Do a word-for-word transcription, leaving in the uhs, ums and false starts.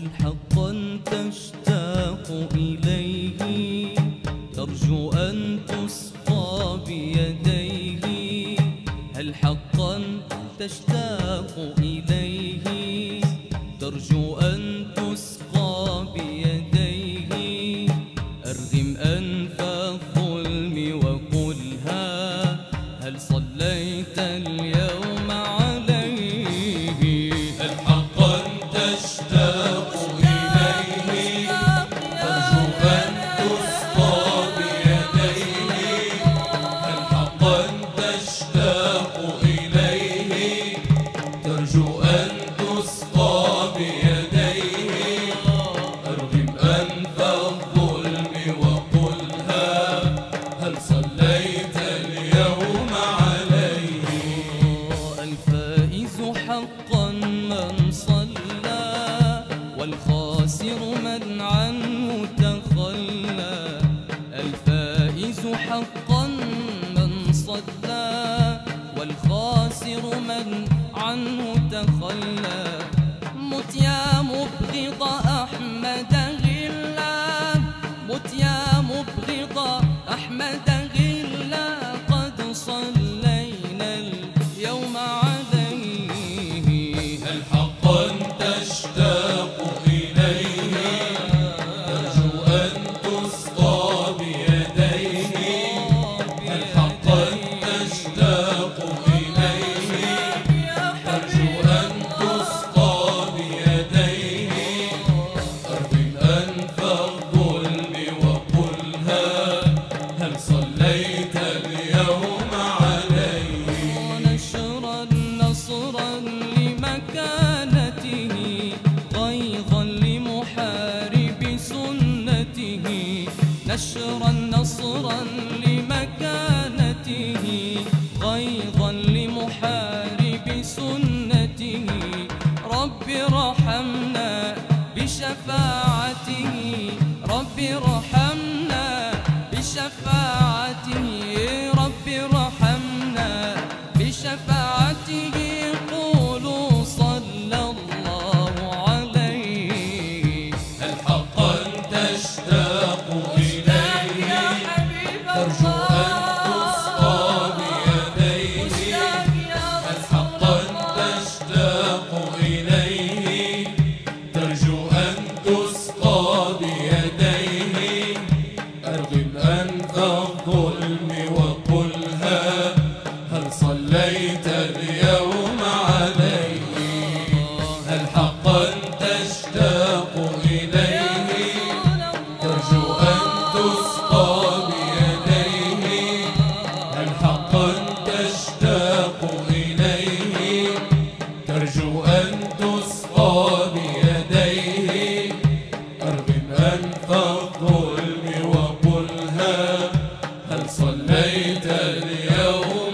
حقا تشتاق إليه ترجو أن تسقى بيديه؟ هل حقا تشتاق إليه ترجو أن تسقى بيديه؟ أرغم أنف الظلم وقلها هل صليت اليوم عليه؟ هل حقا تشتاق إليه ترجو أن تسقى بيديه؟ هل حقا تشتاق إليه ترجو أن تسقى بيديه؟ أرغم أنف الظلم وقلها هل صليت اليوم عليه؟ الفائز حقا من صلى والخاسر من عنه تخلى. الفائز حقا من صلى والخاسر من عنه تخلى. مت يا مبغض أحمد غلا، مت يا مبغض أحمد غلا، قد صلينا اليوم عليه. هل حقا تشتاق إليه ترجو أن تسقى بيديه؟ هل حقا تشتاق إليه ترجو أن تسقى بيديه؟ أرغم أنف الظلم وقلها هل صليت اليوم عليه؟ نشرا نصرا لمكانته غيظا لمحارب سنته. نشرا نصرا لمكانته غيظا لمحارب سنته. رب ارحمنا بشفاعته، رب ارحمنا بشفاعته، رب ارحمنا بشفاعته. قولوا صلى الله عليه. هل حقا تشتاق إليه ترجو أن تسقى بيديه؟ هل حقا تشتاق إليه ترجو أن تسقى بيديه؟ أرغم أنف الظلم وقلها هل صليت اليوم عليه؟ هل حقا تشتاق إليه ترجو أن تسقى بيديه؟ هل حقا تشتاق إليه ترجو أن تسقى بيديه؟ أرغم أنف الظلم وقلها هل صليت اليوم